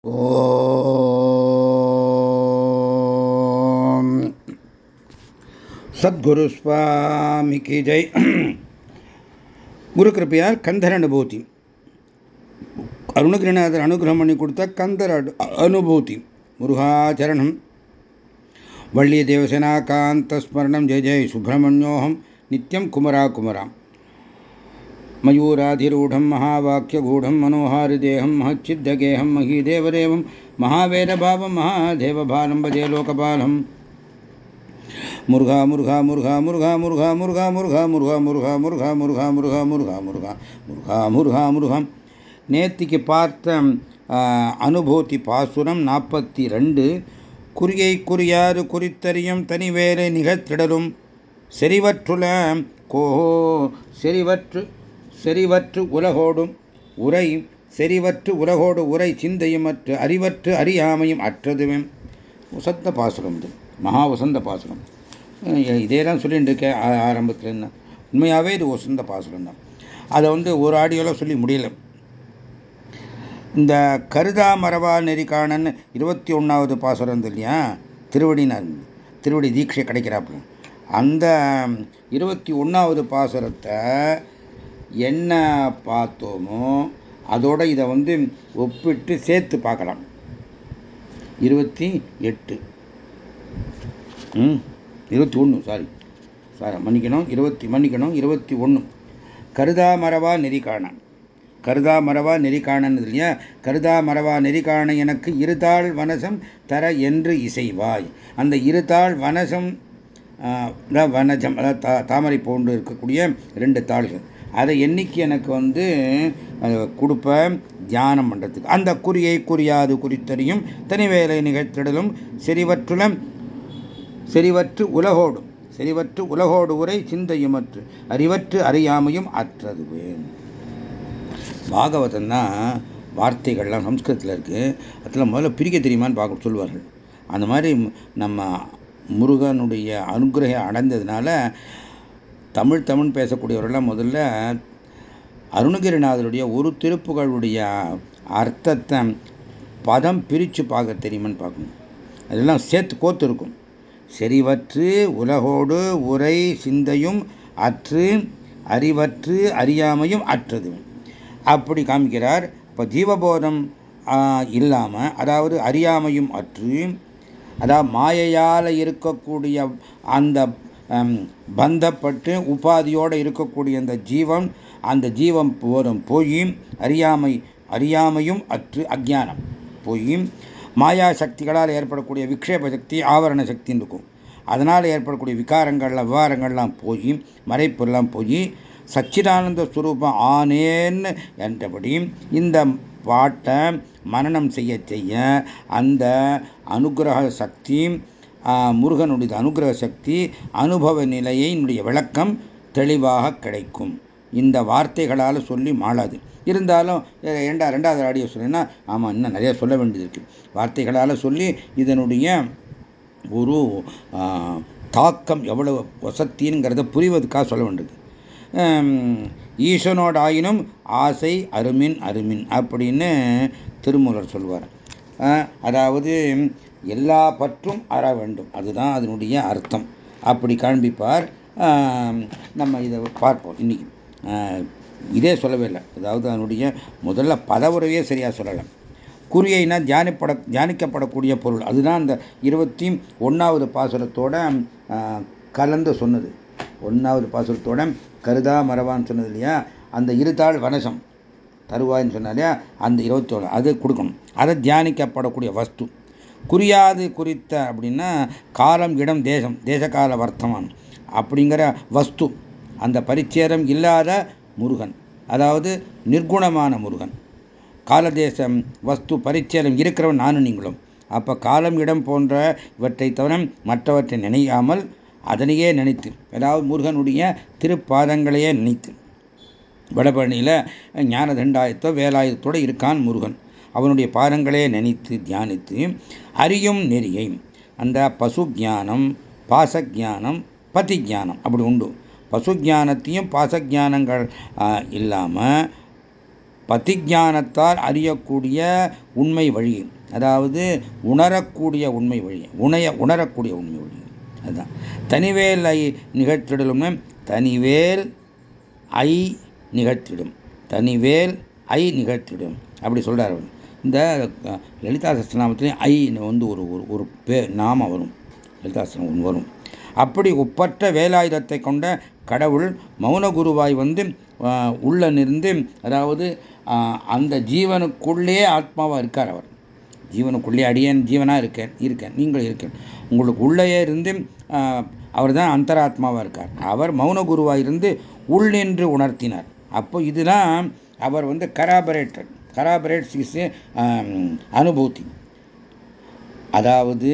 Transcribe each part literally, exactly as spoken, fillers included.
ओम सद्गुरु स्वामी की जय। குரு கிருப்பையால் கந்தர் அனுபூதி. அருணகிரிநாதர் அனுகிரகம் பண்ணி கொடுத்த கந்தர் அனுபூதி. முருகாச்சரணம். வள்ளிய தேவசேனா காந்த ஸ்மரணம். ஜெய ஜெய் சுப்பிரமணியோகம் நித்யம் குமரா குமரா. मयूराधिरूढ़ं महावाक्यगूढ़ं मनोहारिदेहं महच्चिद्दगेहं महीदेवदेवं महावेदभावं महादेवभालं भजे लोकपालम्। मुरुघा मुरुघा मुरुघा मुरुघा मुरुघा मुरुघा मुरुघा मुरुघा मुरुघा मुरुघा मुरुघा मुरुघा मुरुघा मुरुघा मुरुघा मुरुघा मुरुघा நேத்திக்கு பார்த்த அனுபூதி பாசுரம் நாற்பத்தி ரெண்டு. குறியை குறியாது குறித்தறியும் தனிவேலை நிகழ்த்திடலும் செறிவற்றுல கோ செறிவற்று செறிவற்று உலகோடும் உரை செறிவற்று உலகோடு உரை சிந்தையுமற்று அறிவற்று அறியாமையும் அற்றதுவே வசந்த பாசுரம். இது மகா வசந்த பாசுரம். இதே தான் சொல்லிட்டு இருக்கேன் ஆரம்பத்தில். என்ன உண்மையாகவே இது வசந்த பாசுரம் தான். அதை வந்து ஒரு ஆடியோவில் சொல்லி முடியல. இந்த கருதா மரபா நெறிக்காணன் இருபத்தி ஒன்றாவது பாசுரம் இல்லையா, திருவடினார் திருவடி தீட்சை கிடைக்கிறாப்புல. அந்த இருபத்தி ஒன்றாவது பாசுரத்தை என்ன பார்த்தோமோ அதோட இதை வந்து ஒப்பிட்டு சேர்த்து பார்க்கலாம். இருபத்தி எட்டு ம் இருபத்தி ஒன்று சாரி சாரி மன்னிக்கணும் இருபத்தி மன்னிக்கணும் இருபத்தி ஒன்று கருதா மரவா நெறிக்காணன். கருதா மரவா நெறிக்காணன் இல்லையா. கருதா மரவா நெறிக்காண எனக்கு இருதாள் வனசம் தர என்று இசைவாய். அந்த இருதாள் வனசம் வனஜம் அதாவது தாமரை போன்று இருக்கக்கூடிய ரெண்டு தாள்கள், அதை என்னைக்கு எனக்கு வந்து கொடுப்பேன் தியானம் பண்ணுறதுக்கு. அந்த குறியை குறியாது குறித்தறியும் தனிவேலை நிகழ்த்திடலும் செறிவற்றுலம் செறிவற்று உலகோடும் செறிவற்று உலகோடு உரை சிந்தையுமற்று அறிவற்று அறியாமையும் அற்றதுவே. பாகவதம் தான் வார்த்தைகள்லாம் சம்ஸ்கிருதத்தில் இருக்குது. அதில் முதல்ல பிரிக்க தெரியுமான்னு பார்க்க சொல்வார்கள். அந்த மாதிரி நம்ம முருகனுடைய அனுகிரகம் அடைந்ததுனால தமிழ் தமிழ் பேசக்கூடியவர்கள்லாம் முதல்ல அருணகிரிநாதருடைய ஒரு திருப்புகளுடைய அர்த்தத்தை பதம் பிரித்து பார்க்க தெரியுமான்னு பார்க்கணும். அதெல்லாம் சேர்த்து கோத்து இருக்கும். செறிவற்று உலகோடு உரை சிந்தையும் அற்று அறிவற்று அறியாமையும் அற்றது அப்படி காமிக்கிறார். இப்போ ஜீவபோதம் இல்லாமல், அதாவது அறியாமையும் அற்று, அதாவது மாயையால் இருக்கக்கூடிய அந்த பந்தப்பட்டு உபாதியோடு இருக்கக்கூடிய அந்த ஜீவன், அந்த ஜீவம் போதும் போய் அறியாமை அறியாமையும் அற்று அஜ்ஞானம் போய் மாயா சக்திகளால் ஏற்படக்கூடிய விக்ஷேப சக்தி ஆவரண சக்தின்னு இருக்கும். அதனால் ஏற்படக்கூடிய விகாரங்கள் விவகாரங்கள்லாம் போய் மறைப்பெல்லாம் போய் சச்சிதானந்த ஸ்வரூபம் ஆனேன்னு என்றபடி இந்த பாட்டை மனனம் செய்ய செய்ய அந்த அனுகிரக சக்தி, முருகனுடைய அனுகிரக சக்தி அனுபவ நிலையினுடைய விளக்கம் தெளிவாக கிடைக்கும். இந்த வார்த்தைகளால் சொல்லி மாளாது. இருந்தாலும் ரெண்டா ரெண்டாவது ஆடியோ சொன்னா ஆமாம் இன்னும் நிறைய சொல்ல வேண்டியது இருக்கு. வார்த்தைகளால் சொல்லி இதனுடைய ஒரு தாக்கம் எவ்வளவு வசத்தின்ங்கிறத புரிவதுக்காக சொல்ல வேண்டியது. ஈசனோட ஆயினும் ஆசை அருமின் அருமின் அப்படின்னு திருமூலர் சொல்வார். அதாவது எல்லா பற்றும் அற வேண்டும், அதுதான் அதனுடைய அர்த்தம். அப்படி காண்பிப்பார். நம்ம இதை பார்ப்போம் இன்னைக்கு. இதே சொல்லவே இல்லை. அதாவது அதனுடைய முதல்ல பதவுரையே சரியாக சொல்லலாம். குறியைனா தியானிப்பட தியானிக்கப்படக்கூடிய பொருள். அதுதான் அந்த இருபத்தி ஒன்றாவது பாசுரத்தோட கலந்து சொன்னது. ஒன்றாவது பாசுரத்தோட கருதா மரவான்னு சொன்னது இல்லையா. அந்த இருதாள் வனசம் தருவாயின்னு சொன்னாலே அந்த இருபத்தி ஒன்று அது கொடுக்கணும். அதை தியானிக்கப்படக்கூடிய வஸ்து. குறியாது குறித்த அப்படின்னா காலம் இடம் தேசம் தேசகால வர்த்தமானம் அப்படிங்கிற வஸ்து. அந்த பரிச்சேதம் இல்லாத முருகன், அதாவது நிர்குணமான முருகன். காலதேசம் வஸ்து பரிச்சேதம் இருக்கிறவன் நானும் நீங்களும். அப்போ காலம் இடம் போன்ற இவற்றை தவிர மற்றவற்றை நினையாமல் அதனையே நினைத்து, அதாவது முருகனுடைய திருப்பாதங்களையே நினைத்து, வடபழனியில் ஞான தண்டாயத்தோ வேலாயுதத்தோடு இருக்கான் முருகன். அவனுடைய பாதங்களே நினைத்து தியானித்து அறியும் நெறியை, அந்த பசு ஜானம் பாசஜானம் பதிஜானம் அப்படி உண்டு. பசு ஜானத்தையும் பாசஜானங்கள் இல்லாமல் பதிஞானத்தால் அறியக்கூடிய உண்மை வழி, அதாவது உணரக்கூடிய உண்மை வழி, உணைய உணரக்கூடிய உண்மை வழி. அதுதான் தனிவேல் ஐ நிகழ்த்திடலும்னு, தனிவேல் ஐ நிகழ்த்திடும், தனிவேல் ஐ நிகழ்த்திடும் அப்படி சொல்றார். இந்த லலிதா சஹஸ்ரநாமத்திலையும் ஐ வந்து ஒரு ஒரு பேர் நாம வரும், லலிதா சஹஸ்ரநாமம் வரும். அப்படி ஒப்பற்ற வேலாயுதத்தை கொண்ட கடவுள் மௌன குருவாய் வந்து உள்ள நின்று, அதாவது அந்த ஜீவனுக்குள்ளே ஆத்மாவா இருக்கார். அவர் ஜீவனுக்குள்ளே அடியேன் ஜீவனா இருக்கேன் இருக்கேன் நீங்கள் இருக்கேன், உங்களுக்கு உள்ளே இருந்து அவர் தான் அந்தராத்மாவா இருக்கார். அவர் மௌன குருவாய் இருந்து உள் நின்று உணர்த்தினார். அப்போ இதுதான் அவர் வந்து கராபரேட்டர், கராபரேட்ஸ் இஸ் அனுபூதி. அதாவது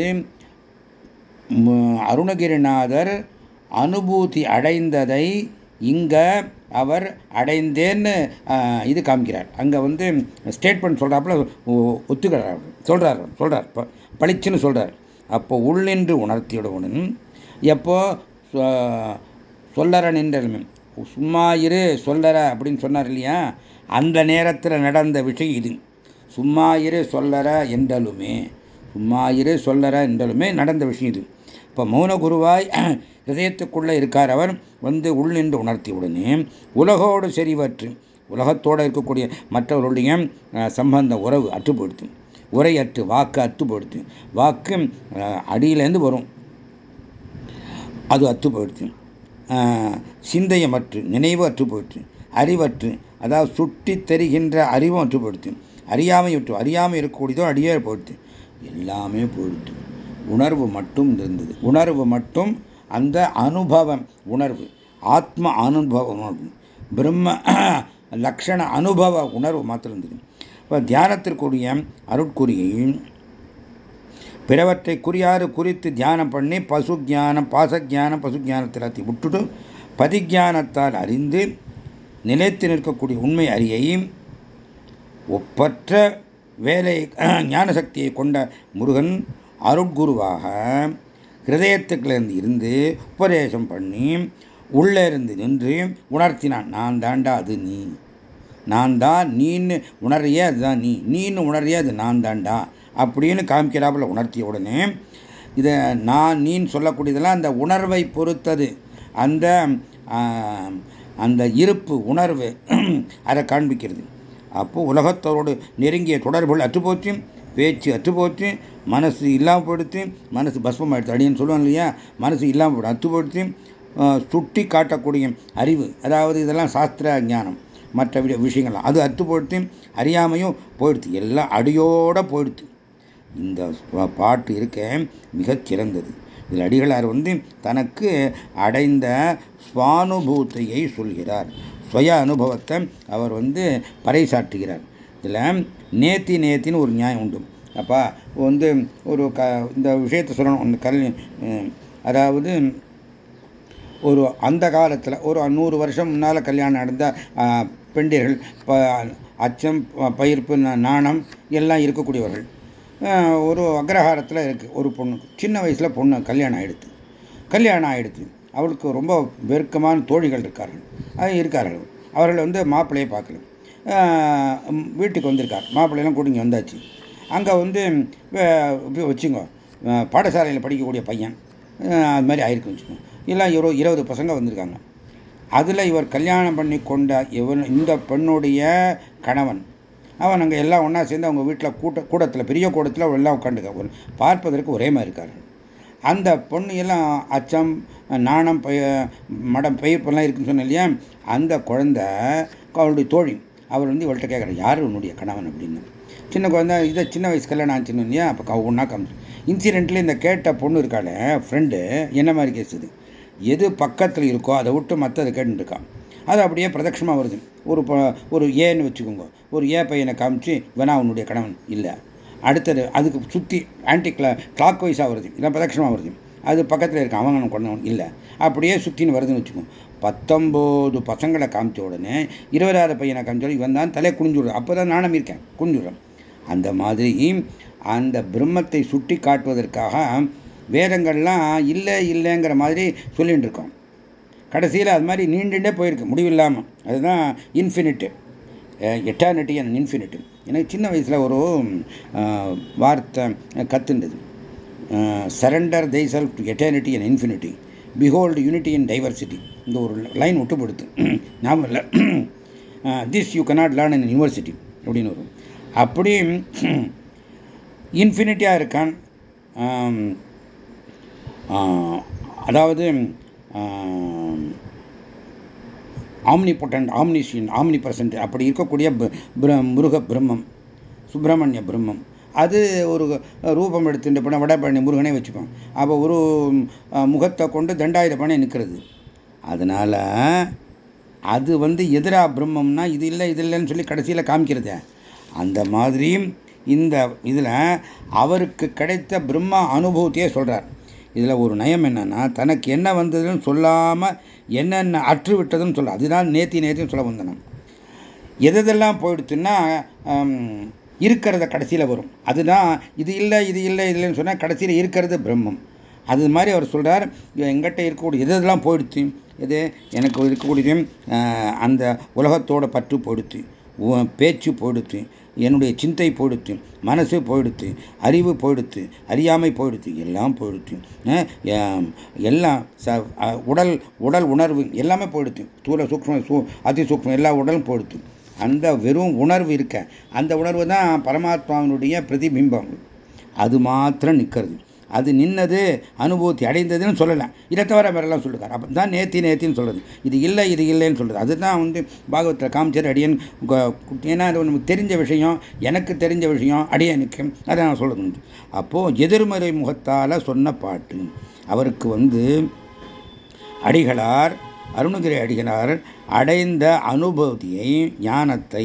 அருணகிரிநாதர் அனுபூதி அடைந்ததை இங்க அவர் அடைந்தேன்னு இது காமிக்கிறார். அங்க வந்து ஸ்டேட்மெண்ட் சொல்றாப்புல ஒத்துக்கிறார், சொல்றார் சொல்றார் பளிச்சுன்னு சொல்றார். அப்போ உள்ளின்று உணர்த்தியுடனும், எப்போ சொல்லற நின்றலுமே, சும்மா இரு சொல்லற அப்படின்னு சொன்னார் இல்லையா, அந்த நேரத்தில் நடந்த விஷயம் இது. சும்மா இரு சொல்லற என்றலுமே, சும்மா இரு சொல்லற என்றலுமே நடந்த விஷயம் இது. இப்போ மௌன குருவாய் ஹிருதயத்துக்குள்ளே இருக்கார். அவர் வந்து உள் நின்று உணர்த்தி உடனே உலகோடு செறிவற்று, உலகத்தோடு இருக்கக்கூடிய மற்றவருடைய சம்பந்த உறவு அற்றுப்படுத்து, உரையற்று வாக்கு அத்துப்படுத்து, வாக்கு அடியிலேருந்து வரும் அது அத்துப்படுத்து, சிந்தையமற்று நினைவு அற்றுப்படுத்து, அறிவற்று அதாவது சுட்டி தெரிகின்ற அறிவும் அற்றுப்படுத்து, அறியாமை விட்டு அறியாமை இருக்கக்கூடியதோ அடியே போயிடுத்து, எல்லாமே போயிடுத்து. உணர்வு மட்டும் இருந்தது, உணர்வு மட்டும், அந்த அனுபவம் உணர்வு, ஆத்ம அனுபவ உணர்வு, பிரம்ம லட்சண அனுபவ உணர்வு மாத்திரம் இருந்தது. இப்போ தியானத்திற்குரிய அருட்குறியை பிறவற்றை குறியாறு குறித்து தியானம் பண்ணி பசு ஜானம் பாசஜானம் பசு ஜானத்தை விட்டுட்டு பதிஜானத்தால் அறிந்து நிலைத்து நிற்கக்கூடிய உண்மை அறியையும் ஒப்பற்ற வேலை ஞான சக்தியை கொண்ட முருகன் அருட்குருவாக ஹிருதயத்துக்குலேருந்து இருந்து உபதேசம் பண்ணி உள்ளே இருந்து நின்று உணர்த்தினான். நான் தாண்டா அது நீ, நான் தான் நீன்னு உணர்றிய அதுதான் நீ, நீன்னு உணர்றிய அது நான் தாண்டா அப்படின்னு காமிக்கிறாப்புல உணர்த்திய உடனே இதை நான் நீன்னு சொல்லக்கூடியதெல்லாம் அந்த உணர்வை பொறுத்தது, அந்த அந்த இருப்பு உணர்வு அதை காண்பிக்கிறது. அப்போ உலகத்தோடு நெருங்கிய தொடர்புகள் அற்றுப்போச்சு, பேச்சு அற்றுப்போச்சு, மனசு இல்லாமல் போயிடுத்து, மனசு பஸ்மம் ஆயிடுச்சு அப்படின்னு சொல்லுவாங்க இல்லையா, மனசு இல்லாமல் போய்டு அற்றுப்போயிடுச்சு. சுட்டி காட்டக்கூடிய அறிவு, அதாவது இதெல்லாம் சாஸ்திர ஞானம் மற்ற விஷயங்கள்லாம் அது அத்து போயிடுத்து, அறியாமையும் போயிடுத்து, எல்லாம் அடியோட போயிடுத்து. இந்த பாட்டு இருக்க மிகச் சிறந்தது. இதில் அடிகளார் வந்து தனக்கு அடைந்த சுவானுபூத்தையை சொல்கிறார், சுய அனுபவத்தை அவர் வந்து பறைசாற்றுகிறார். இதில் நேத்தி நேத்தின்னு ஒரு நியாயம் உண்டு. அப்பா வந்து ஒரு க இந்த விஷயத்தை சொல்லணும், அந்த கல் அதாவது ஒரு அந்த காலத்தில் ஒரு நூறு வருஷம் முன்னால் கல்யாணம் நடந்த பெண்டிர்கள் அச்சம் பயிர்ப்பு நாணம் எல்லாம் இருக்கக்கூடியவர்கள். ஒரு அக்ரஹாரத்தில் இருக்குது ஒரு பொண்ணு, சின்ன வயசில் பொண்ணு கல்யாணம் ஆகிடுது. கல்யாணம் ஆகிடுது அவளுக்கு ரொம்ப வெறுக்கமான தோழிகள் இருக்கார்கள், அது இருக்கார்கள். அவர்கள் வந்து மாப்பிள்ளையை பார்க்கல, வீட்டுக்கு வந்திருக்கார், மாப்பிள்ளையெல்லாம் கூட்டிங்க வந்தாச்சு. அங்கே வந்து வச்சுங்க பாடசாலையில் படிக்கக்கூடிய பையன் அது மாதிரி ஆயிருக்கு வச்சுக்கோங்க, எல்லாம் இரு இருபது பசங்க வந்திருக்காங்க. அதில் இவர் கல்யாணம் பண்ணி கொண்ட இவன் இந்த பெண்ணுடைய கணவன் அவன் அங்கே எல்லாம் ஒன்றா சேர்ந்து அவங்க வீட்டில் கூட்ட கூடத்தில் பெரிய கூடத்தில் எல்லாம் உட்காந்துக்க பார்ப்பதற்கு ஒரே மாதிரி இருக்கார்கள். அந்த பொண்ணு எல்லாம் அச்சம் நாணம் பய மடம் பயிர்ப்பெல்லாம் இருக்குன்னு சொன்ன இல்லையா, அந்த குழந்தை அவளுடைய தோழி அவர் வந்து இவள்கிட்ட கேட்குறாரு யார் உன்னுடைய கணவன் அப்படின்னு. சின்ன குழந்தை இதை சின்ன வயசு கல்யாணம் ஆச்சுன்னு இல்லையா, அப்போ ஒன்றா காமிச்சு இன்சிடென்ட்ல இந்த கேட்ட பொண்ணு இருக்காளே ஃப்ரெண்டு என்ன மாதிரி கேசுது, எது பக்கத்தில் இருக்கோ அதை விட்டு மற்றதை கேட்டுருக்கான். அது அப்படியே பிரதட்சமாக வருது. ஒரு ஒரு ஏன்னு வச்சுக்கோங்க, ஒரு ஏ பையனை காமிச்சு வேணா உன்னுடைய கணவன் இல்லை, அடுத்தது அதுக்கு சுற்றி ஆன்டி கிளா கிளாக் வைஸாக வருது, இல்லை பிரதட்சமாக வருது, அது பக்கத்தில் இருக்க அவன் கொண்டவன் இல்லை, அப்படியே சுற்றின்னு வருதுன்னு வச்சுக்கோங்க. பத்தொம்போது பசங்களை காமிச்ச உடனே இருபதாவது பையனை காமிச்சோட இவன் தான் தலையை குனிஞ்சுடுறான், அப்போ தான் நாணம் இருக்கேன் குனிஞ்சுடுறான். அந்த மாதிரி அந்த பிரம்மத்தை சுட்டி காட்டுவதற்காக வேதங்கள்லாம் இல்லை இல்லைங்கிற மாதிரி சொல்லிட்டு இருக்கோம். கடைசியில் அது மாதிரி நீண்டுட்டே போயிருக்கு முடிவில்லாமல், அதுதான் இன்ஃபினிட்டு. Eternity and infinity. எனக்கு சின்ன வயசில் ஒரு வார்த்தை கத்துண்டது, surrender thy self to eternity and infinity, behold unity and diversity. இந்த ஒரு லைன் விட்டு படுத்து ஞாபகம் இல்லை. This you cannot learn in university அப்படின்னு வரும். அப்படி இன்ஃபினிட்டியாக இருக்கான். அதாவது omnipotent, omniscient, omnipresent அப்படி இருக்கக்கூடிய முருக பிரம்மம், சுப்பிரமணிய பிரம்மம், அது ஒரு ரூபம் எடுத்துட்டு போன வடபழனி முருகனே வச்சுப்போம். அப்போ ஒரு முகத்தை கொண்டு தண்டாயுதபாணி நிற்கிறது. அதனால அது வந்து எதிரா பிரம்மம்னா இது இல்லை இது இல்லைன்னு சொல்லி கடைசியில் காமிக்கிறது. அந்த மாதிரி இந்த இதில் அவருக்கு கிடைத்த பிரம்ம அனுபவத்தையே சொல்கிறார். இதில் ஒரு நயம் என்னன்னா, தனக்கு என்ன வந்ததுன்னு சொல்லாமல் என்னென்ன அற்று விட்டதுன்னு சொல்ல, அதுதான் நேத்தி நேத்தின்னு சொல்ல வந்தனும். எதெல்லாம் போயிடுச்சுன்னா இருக்கிறத கடைசியில் வரும். அதுதான் இது இல்லை இது இல்லை இல்லைன்னு சொன்னால் கடைசியில் இருக்கிறது பிரம்மம். அது மாதிரி அவர் சொல்கிறார், எங்கிட்ட இருக்கக்கூடிய எதெல்லாம் போயிடுச்சு, இது எனக்கு இருக்கக்கூடிய அந்த உலகத்தோட பற்று போயிடுச்சு, பேச்சு போயிடுச்சு, என்னுடைய சிந்தை போயிடுச்சு, மனசு போயிடுச்சு, அறிவு போயிடுச்சு, அறியாமை போயிடுச்சு, எல்லாம் போயிடுச்சு. எல்லாம் உடல் உடல் உணர்வு எல்லாமே போயிடுச்சு. ஸ்தூல சூக்ஷ்ம சூ அதி சூக்ஷ்மம் எல்லா உடலும் போயிடுச்சு. அந்த வெறும் உணர்வு இருக்க, அந்த உணர்வு தான் பரமாத்மாவினுடைய பிரதிபிம்பம். அது மாத்திரம் நிற்கிறது. அது நின்னது அனுபூதி அடைந்ததுன்னு சொல்லலாம். இதை தவிர வேறெல்லாம் சொல்லுறாரு. அப்போ தான் நேத்தி நேத்தின்னு சொல்றது. இது இல்லை இது இல்லைன்னு சொல்றது. அதுதான் வந்து பாகவத்தில் காமிச்சர் அடியன். ஏன்னா அது நமக்கு தெரிஞ்ச விஷயம், எனக்கு தெரிஞ்ச விஷயம் அடியனுக்கு அதை நான் சொல்றது. அப்போ எதிர்மறை முகத்தால் சொன்ன பாட்டு அவருக்கு வந்து அடிகளார் அருணகிரி அடிகளார் அடைந்த அனுபூதியை ஞானத்தை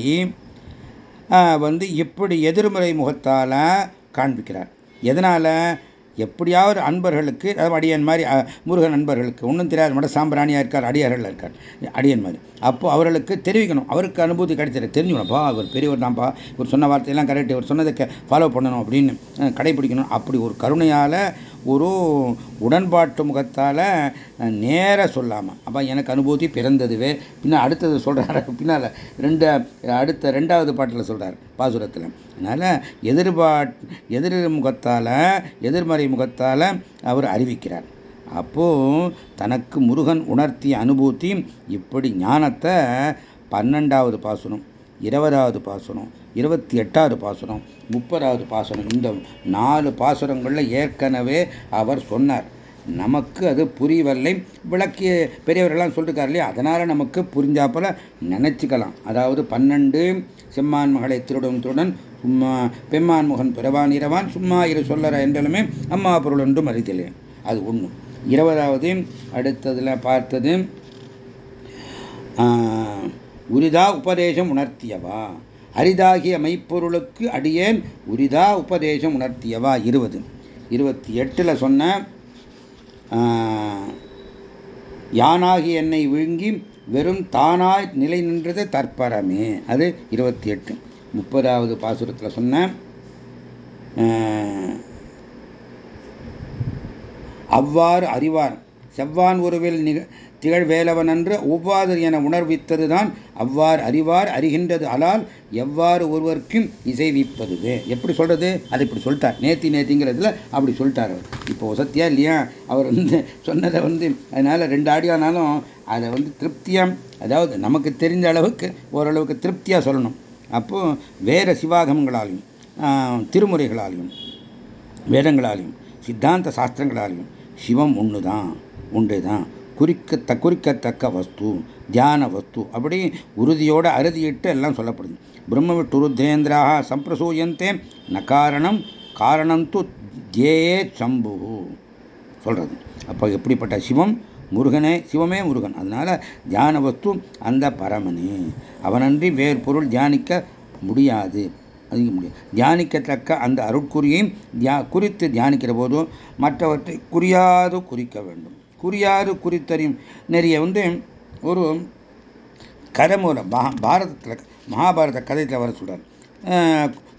வந்து இப்படி எதிர்மறை முகத்தால் காண்பிக்கிறார். எதனால? எப்படியாவது அன்பர்களுக்கு, அதாவது அடியன் மாதிரி முருகன் அன்பர்களுக்கு ஒன்றும் தெரியாது, மட சாம்பிராணியாக இருக்கார், அடியார்கள் இருக்கார் அடியன் மாதிரி. அப்போ அவர்களுக்கு தெரிவிக்கணும், அவருக்கு அனுபூதி கிடைச்சது தெரிஞ்சுக்கணும்ப்பா, அவர் பெரியவர் தான்ப்பா, இவர் சொன்ன வார்த்தையெல்லாம் கரெக்ட், இவர் சொன்னதை ஃபாலோ பண்ணணும் அப்படின்னு கடைபிடிக்கணும். அப்படி ஒரு கருணையால், ஒரு உடன்பாட்டு முகத்தால் நேர சொல்லாமல், அப்போ எனக்கு அனுபூதி பிறந்ததுவே பின்ன அடுத்தது சொல்கிறார். பின்னால் ரெண்டு அடுத்த ரெண்டாவது பாட்டில் சொல்கிறார் பாசுரத்தில். அதனால் எதிர்பாட் எதிர் முகத்தால், எதிர்மறை முகத்தால் அவர் அறிவிக்கிறார். அப்போ தனக்கு முருகன் உணர்த்திய அனுபூதி இப்படி ஞானத்தை பன்னெண்டாவது பாசுரம், இருபதாவது பாசுரம், இருபத்தி எட்டாவது பாசுரம், முப்பதாவது பாசுரம், இந்த நாலு பாசுரங்களில் ஏற்கனவே அவர் சொன்னார். நமக்கு அது புரியவில்லை, விளக்கிய பெரியவர்கள்லாம் சொல்லிருக்காரு இல்லையா, அதனால் நமக்கு புரிஞ்சாப்போல நினச்சிக்கலாம். அதாவது பன்னெண்டு செம்மான் மகளை திருடன் திருடன் சும்மா பெம்மான் முகன் பிறவான் இரவான் சும்மா இரு சொல்லற என்றாலுமே அம்மா பொருள் ஒன்றும் அறிதலே, அது ஒன்று. இருபதாவது அடுத்ததில் பார்த்தது உரிதா உபதேசம் உணர்த்தியவா, அரிதாகிய மெய்ப்பொருளுக்கு அடியேன் உரிதா உபதேசம் உணர்த்தியவா இருபது. இருபத்தி எட்டில் சொன்ன யானாகி என்னை விழுங்கி வெறும் தானாய் நிலை நின்றது தற்பரமே, அது இருபத்தி எட்டு. முப்பதாவது பாசுரத்தில் சொன்ன அவ்வாறு அறிவார் செவ்வான் ஒருவில் திகழ் வேலவன் என்று ஒவ்வாறு என உணர்வித்ததுதான் அவ்வாறு அறிவார் அறிகின்றது அலால் எவ்வாறு ஒருவருக்கும் இசைவிப்பதுவே. எப்படி சொல்றது? அதை இப்படி சொல்லிட்டார். நேத்தி நேத்திங்கிறதுல அப்படி சொல்லிட்டார். இப்போ சத்தியா இல்லையா, அவர் வந்து சொன்னதை வந்து அதனால ரெண்டு ஆடியோனாலும் அதை வந்து திருப்தியா, அதாவது நமக்கு தெரிஞ்ச அளவுக்கு ஓரளவுக்கு திருப்தியா சொல்லணும். அப்போ வேற சிவாகமங்களாலையும் திருமுறைகளாலையும் வேதங்களாலையும் சித்தாந்த சாஸ்திரங்களாலையும் சிவம் ஒன்று தான், ஒன்று தான், குறிக்கத்த குறிக்கத்தக்க வஸ்து, தியான வஸ்து, அப்படி உறுதியோட அறுதியிட்டு எல்லாம் சொல்லப்படுது. பிரம்ம விட்டு ருத்ரேந்திராக சம்பிரசூயந்தே ந காரணம் காரணம் து தியே சம்பு சொல்றது. அப்போ எப்படிப்பட்ட சிவம்? முருகனே, சிவமே முருகன். அதனால தியான வஸ்து அந்த பரமனே, அவனன்றி வேறு பொருள் தியானிக்க முடியாது. முடியும் தியானிக்கத்தக்க அந்த அருட்குறியை தியா குறித்து தியானிக்கிற போதும் மற்றவற்றை குறியாது குறிக்க வேண்டும். குறியாது குறித்தறியும் நிறைய வந்து ஒரு கதை மூலம் பாரதத்தில் மகாபாரத கதையில் வர சொல்றார்.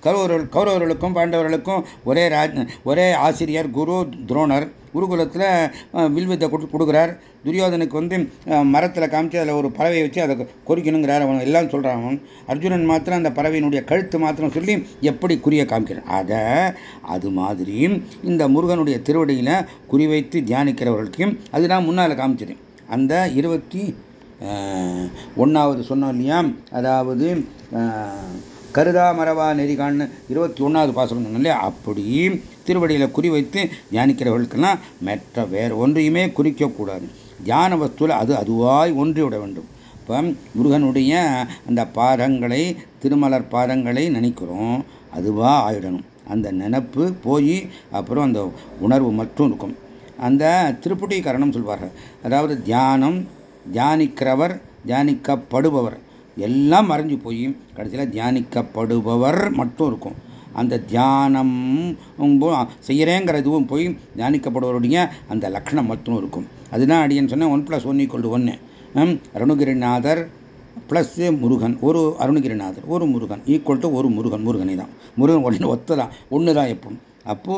கௌரவர்கள் கௌரவர்களுக்கும் பாண்டவர்களுக்கும் ஒரே ராஜ் ஒரே ஆசிரியர் குரு துரோணர். குருகுலத்தில் வில்வித்தை கொடு கொடுக்குறார். துரியோதனுக்கு வந்து மரத்தில் காமிச்சு அதில் ஒரு பறவையை வச்சு அதை குறிக்கணுங்கிறார். அவன் எல்லாம் சொல்கிறான். அவன் அர்ஜுனன் மாத்திரம் அந்த பறவையினுடைய கழுத்து மாத்திரம் சொல்லி எப்படி குறிய காமிக்கிறான். அதை அது மாதிரி இந்த முருகனுடைய திருவடியில் குறிவைத்து தியானிக்கிறவர்களுக்கும் அதுதான் முன்னால் காமிச்சது. அந்த இருபத்தி ஒன்றாவது சொன்னோம் இல்லையா, அதாவது கருதா மரவா நெறிகான்னு இருபத்தி ஒன்றாவது பாசனம் சொன்னோம் இல்லையா, அப்படி திருவடியில் குறி வைத்து தியானிக்கிறவர்களுக்கெல்லாம் மற்ற வேறு ஒன்றையுமே குறிக்கக்கூடாது. தியான வஸ்துவில் அது அதுவாய் ஒன்றிவிட வேண்டும். இப்போ முருகனுடைய அந்த பாதங்களை திருமலர் பாதங்களை நினைக்கிறோம், அதுவாக ஆயிடணும். அந்த நினப்பு போய் அப்புறம் அந்த உணர்வு மட்டும் இருக்கும். அந்த திருப்புட்டீகரணம் சொல்வார்கள். அதாவது தியானம், தியானிக்கிறவர், தியானிக்கப்படுபவர் எல்லாம் மறைஞ்சு போய் கடைசியில் தியானிக்கப்படுபவர் மட்டும் இருக்கும். அந்த தியானம் செய்யறேங்கிற இதுவும் போய் தியானிக்கப்படுவருடைய அந்த லட்சணம் மட்டும் இருக்கும். அதுதான் அடியன் சொன்ன one plus one equal to ஒன்று. அருணகிரிநாதர் பிளஸ் முருகன், ஒரு அருணகிரிநாதர் ஒரு முருகன் ஈக்குவல் டு ஒரு முருகன். முருகனை தான் முருகன் ஒன்று ஒத்துதான், ஒன்று தான் எப்பவும். அப்போ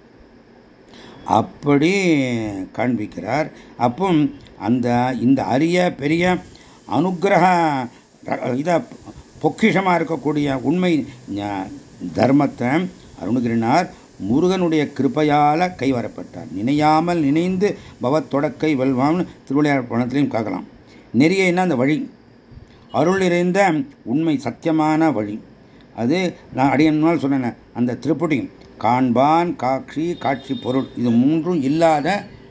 அப்படி காண்பிக்கிறார். அப்போ அந்த இந்த அரிய பெரிய அனுக்கிரக இதை பொக்கிஷமாக இருக்கக்கூடிய உண்மை தர்மத்தை அருணகிரினார் முருகனுடைய கிருப்பையால் கைவரப்பட்டார். நினையாமல் நினைந்து பவத்தொடக்கை வெல்வான்னு திருவிளையாடல் பணத்திலையும் காக்கலாம். நெறியைன்னா அந்த வழி, அருள் நிறைந்த உண்மை சத்தியமான வழி. அது நான் அடியனால் சொன்னேன். அந்த திருப்புடி காண்பான், காட்சி, காட்சி பொருள், இது மூன்றும் இல்லாத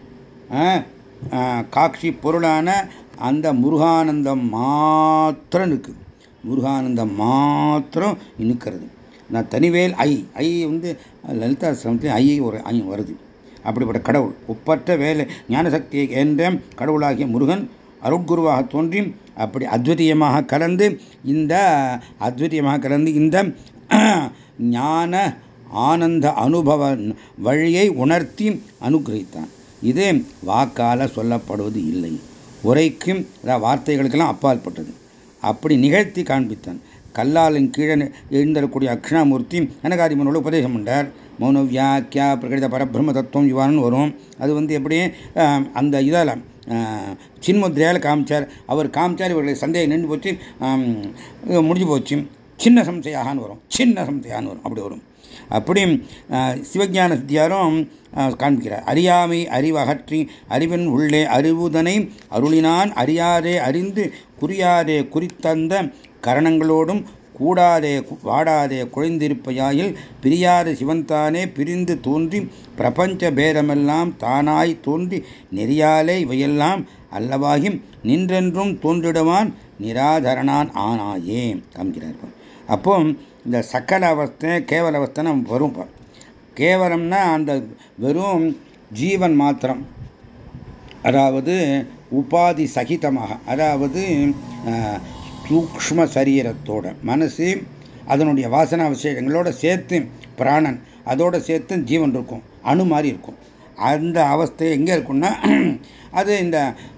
காட்சி பொருளான அந்த முருகானந்தம் மாத்திரம் இருக்கு. முருகானந்தம் மாத்திரம் இனுக்கிறது. நான் தனிவேல் ஐ ஐ வந்து லலிதா சமத்தில் ஐ ஒரு ஐ வருது. அப்படிப்பட்ட கடவுள் ஒப்பற்ற வேலை ஞானசக்தியை என்ற கடவுளாகிய முருகன் அருட்குருவாக தோன்றி அப்படி அத்விதீயமாக கலந்து இந்த அத்விதீயமாக கலந்து இந்த ஞான ஆனந்த அனுபவ வழியை உணர்த்தி அனுகிரகித்தான். இது வாக்கால சொல்லப்படுவது இல்லை, உரைக்கும் வார்த்தைகளுக்கெல்லாம் அப்பாற்பட்டது. அப்படி நிகழ்த்தி காண்பித்தான். கல்லாலின் கீழே எழுந்தக்கூடிய அக்ஷணாமூர்த்தி அனகாதிமனோட உபதேசம் பண்ணார். மௌன வியாக்கியா பிரகடித பரபிரம்ம தத்துவம் இவான்னு வரும். அது வந்து எப்படி அந்த இதால் சின்முத்திரையால் காமிச்சார். அவர் காமிச்சார், இவர்களை சந்தேகம் நின்று போச்சு, முடிஞ்சு போச்சு. சின்ன சம்சயான்னு வரும், சின்ன சம்சயான்னு வரும், அப்படி வரும். அப்படி சிவஞான சித்தியாரும் காண்பிக்கிறார். அறியாமை அறிவகற்றி அறிவின் உள்ளே அறிவுதனை அருளினான் அறியாதே அறிந்து குறியாதே குறித்தந்த கரணங்களோடும் கூடாதே வாடாதே குழைந்திருப்பையாயில் பிரியாத சிவன்தானே பிரிந்து தோன்றி பிரபஞ்ச பேதமெல்லாம் தானாய் தோன்றி நெறியாலே இவையெல்லாம் அல்லவாகி நின்றென்றும் தோன்றிடுவான் நிராதரணான் ஆனாயே காமிக்கிறார். அப்போ இந்த சக்கல அவஸ்தை கேவல அவஸ்தை நம்ம வரும். கேவலம்னா அந்த வெறும் ஜீவன் மாத்திரம், அதாவது உபாதி சகிதமாக, அதாவது சூக்ஷ்ம சரீரத்தோட மனசு அதனுடைய வாசனா விசேஷங்களோட சேர்த்து பிராணன் அதோட சேர்த்து ஜீவன் இருக்கும், அணு மாதிரி இருக்கும். அந்த அவஸ்தை எங்கே இருக்குன்னா அது இந்த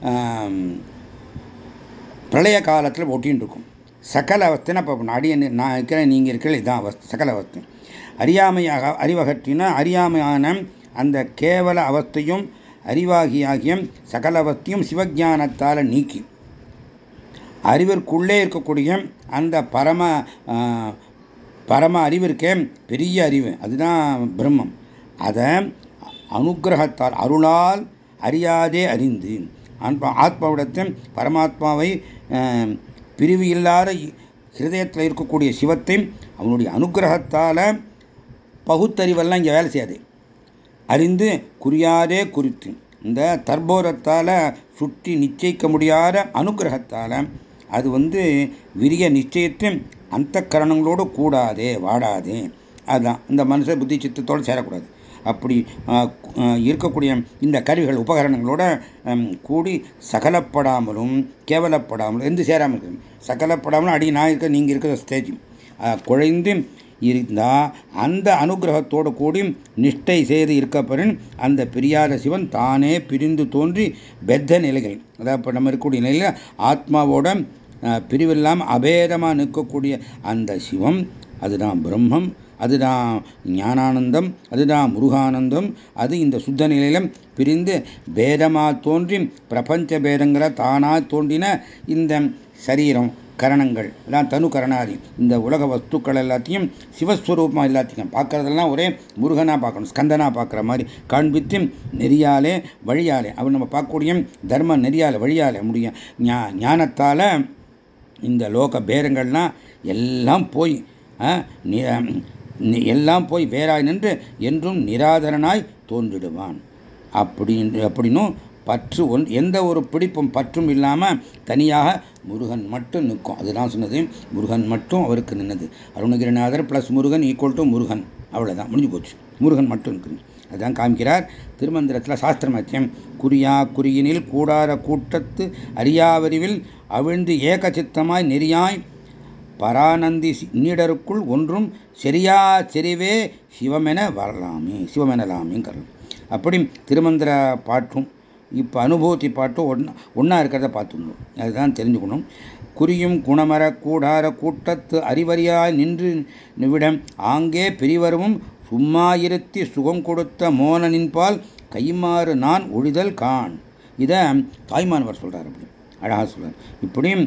பிரளய காலத்தில் ஒட்டின்னு இருக்கும். சகல அவஸ்தைன்னா இப்போ அடிய நான் இருக்கிறேன், நீங்கள் இருக்கிற இதுதான் அவஸ்தை, சகல அவஸ்தை. அறியாமையாக அறிவகற்றினா அறியாமையான அந்த கேவல அவஸ்தையும் அறிவாகியாகிய சகல அவஸ்தையும் சிவஞானத்தால் நீக்கி அறிவிற்குள்ளே இருக்கக்கூடிய அந்த பரம பரம அறிவு இருக்கே, பெரிய அறிவு, அதுதான் பிரம்மம். அதை அனுகிரகத்தால் அருளால் அறியாதே அறிந்து ஆத்மாவிடத்தை பரமாத்மாவை பிரிவு இல்லாத ஹிருதயத்தில் இருக்கக்கூடிய சிவத்தை அவனுடைய அனுகிரகத்தால் பகுத்தறிவெல்லாம் இங்கே வேலை செய்யாது, அறிந்து குறியாதே குறித்து இந்த தர்போரத்தால் சுற்றி நிச்சயிக்க முடியாத அனுகிரகத்தால் அது வந்து விரிய நிச்சயத்தை அந்த கரணங்களோடு கூடாதே வாடாதே, அதுதான் இந்த மனுஷ புத்தி சித்தத்தோடு சேரக்கூடாது. அப்படி இருக்கக்கூடிய இந்த கருவிகள் உபகரணங்களோட கூடி சகலப்படாமலும் கேவலப்படாமலும் எந்த சேராமல் இருக்கு. சகலப்படாமலும் அடி நான் இருக்க நீங்கள் இருக்கிற ஸ்டேஜ் குழைந்து இருந்தால் அந்த அனுகிரகத்தோடு கூடி நிஷ்டை செய்து இருக்கப்பெறின் அந்த பிரியாத சிவன் தானே பிரிந்து தோன்றி பெத்த நிலைகள், அதாவது இப்போ நம்ம இருக்கக்கூடிய நிலையில் ஆத்மாவோட பிரிவில்லாமல் அபேதமாக நிற்கக்கூடிய அந்த சிவம், அதுதான் பிரம்மம். அதுதான் ஞானானந்தம், அதுதான் முருகானந்தம். அது இந்த சுத்த நிலையிலும் பிரிந்து பேதமா தோன்றி பிரபஞ்ச பேதங்களை தானா தோன்றின இந்த சரீரம் கரணங்கள் அதான் தனு கரணாதி இந்த உலக வஸ்துக்கள் எல்லாத்தையும் சிவஸ்வரூபமாக எல்லாத்தையும் பார்க்கறதெல்லாம் ஒரே முருகனாக பார்க்கணும், ஸ்கந்தனா பார்க்குற மாதிரி காண்பித்து நெறியாலே வழியாலே அவர் நம்ம பார்க்கக்கூடிய தர்ம நெறியாலே வழியாலே முடியும் ஞானத்தால் இந்த லோக பேரங்கள்லாம் எல்லாம் போய் எல்லாம் போய் வேறாய் நின்று என்றும் நிராதரனாய் தோன்றிடுவான். அப்படி அப்படின்னும் பற்று ஒன் எந்த ஒரு பிடிப்பும் பற்றும் இல்லாமல் தனியாக முருகன் மட்டும் நிற்கும். அதுதான் சொன்னது, முருகன் மட்டும் அவருக்கு நின்னது. Arunagirinathar plus Murugan equal to Murugan, அவ்வளோதான், முடிஞ்சு போச்சு. முருகன் மட்டும் இருக்குது. அதுதான் காமிக்கிறார் திருமந்திரத்தில் சாஸ்திரமத்தியம். குறியா குறியினில் கூடார கூட்டத்து அரியாவறிவில் அவிழ்ந்து ஏக சித்தமாய் நெறியாய் பரானந்தி நீடருக்குள் ஒன்றும் செரியா செறிவே சிவமென வரலாமே சிவமெனலாமேங்கிறது. அப்படி திருமந்திர பாட்டும் இப்போ அனுபூதி பாட்டும் ஒன்றா ஒன்றா இருக்கிறத பார்த்துக்கணும். அதுதான் தெரிஞ்சுக்கணும். குறியும் குணமர கூடார கூட்டத்து அறிவறியாய் நின்று நிவிடம் ஆங்கே பிரிவரும் சும்மா இருத்தி சுகம் கொடுத்த மோனனின்பால் கைமாறு நான் ஒழிதல் கான். இதை தாய்மானவர் சொல்கிறார், அப்படி அழகாக சொல்கிறார். இப்படியும்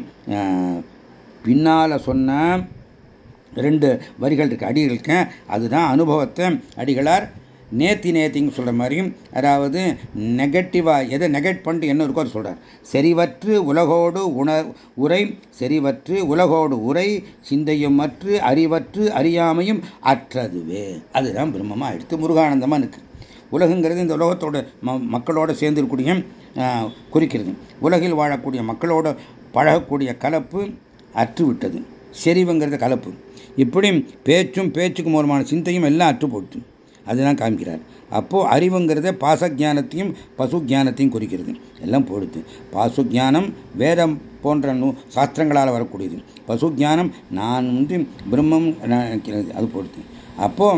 பின்னால் சொன்ன ரெண்டு வரிகள் இருக்கு, அடிகள் இருக்கு. அதுதான் அனுபவத்தை அடிகளார் நேத்தி நேத்திங்க சொல்கிற மாதிரியும், அதாவது நெகட்டிவாக எதை நெகட் பண்ணிட்டு என்ன இருக்கோ அது சொல்கிறார். செறிவற்று உலகோடு உணர் உரை செறிவற்று உலகோடு உரை சிந்தையும் மற்று அறிவற்று அறியாமையும் அற்றதுவே. அதுதான் பிரம்மமாக எடுத்து முருகானந்தமாக இருக்கு. உலகங்கிறது இந்த உலகத்தோட மக்களோடு சேர்ந்திருக்கூடிய குறிக்கிறது. உலகில் வாழக்கூடிய மக்களோடு பழகக்கூடிய கலப்பு அற்றுவிட்டது. செறிவுங்கிறது கலப்பு. இப்படி பேச்சும் பேச்சுக்கு மூலமான சிந்தையும் எல்லாம் அற்று போட்டு அதுதான் காமிக்கிறார். அப்போது அறிவுங்கிறத பாசஜானத்தையும் பசு ஜானத்தையும் குறிக்கிறது. எல்லாம் போடுது. பாசு ஜானம் வேதம் போன்ற நூ சாஸ்திரங்களால் வரக்கூடியது. பசு ஜானம் நான் வந்து பிரம்மம் அது போடுது. அப்போ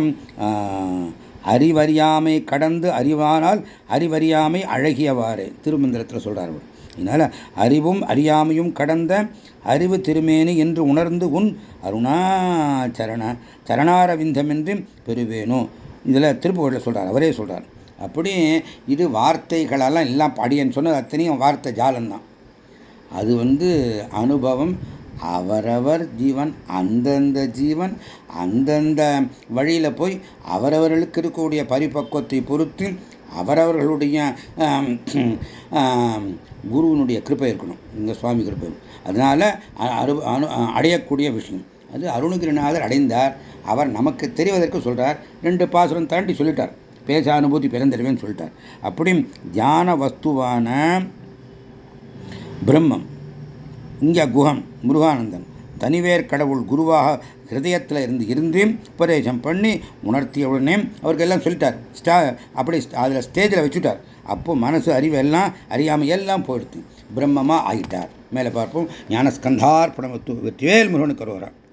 அறிவறியாமை கடந்து அறிவானால் அறிவறியாமை அழகியவாறு திருமந்திரத்தில் சொல்றார். இதனால அறிவும் அறியாமையும் கடந்த அறிவு திருமேனி என்று உணர்ந்து உன் அருணாச்சரண சரணாரவிந்தம் என்று பெறுவேனோ. இதில் திருப்புகழில் சொல்றார், அவரே சொல்றார். அப்படி இது வார்த்தைகளெல்லாம் எல்லாம் அடியன்னு சொன்னது அத்தனையும் வார்த்தை ஜாலம்தான். அது வந்து அனுபவம். அவரவர் ஜீவன் அந்தந்த ஜீவன் அந்தந்த வழியில் போய் அவரவர்களுக்கு இருக்கக்கூடிய பரிபக்குவத்தை பொறுத்து அவரவர்களுடைய குருவினுடைய கிருப்பை இருக்கணும், இந்த சுவாமி கிருப்பை. அதனால அடையக்கூடிய விஷயம் அது அருணகிரிநாதர் அடைந்தார். அவர் நமக்கு தெரிவதற்கு சொல்றார். ரெண்டு பாசுரம் தாண்டி சொல்லிட்டார், பேச அனுபூதி பிறந்தறிவேன்னு சொல்லிட்டார். அப்படி தியான வஸ்துவான பிரம்மம் இங்கே குஹன் முருகானந்தன் தனிவேர் கடவுள் குருவாக ஹிருதயத்தில் இருந்து இருந்து உபதேசம் பண்ணி உணர்த்திய உடனே அவருக்கு எல்லாம் சொல்லிட்டார். ஸ்டா அப்படி அதில் ஸ்டேஜில் வச்சுட்டார். அப்போ மனசு அறிவு எல்லாம் அறியாமல் எல்லாம் போயிடுது, பிரம்மமாக ஆகிட்டார். மேலே பார்ப்போம். ஞானஸ்கந்தார்ப்பணமத்து வெற்றிவேல் முருகனுக்கு வருவார்.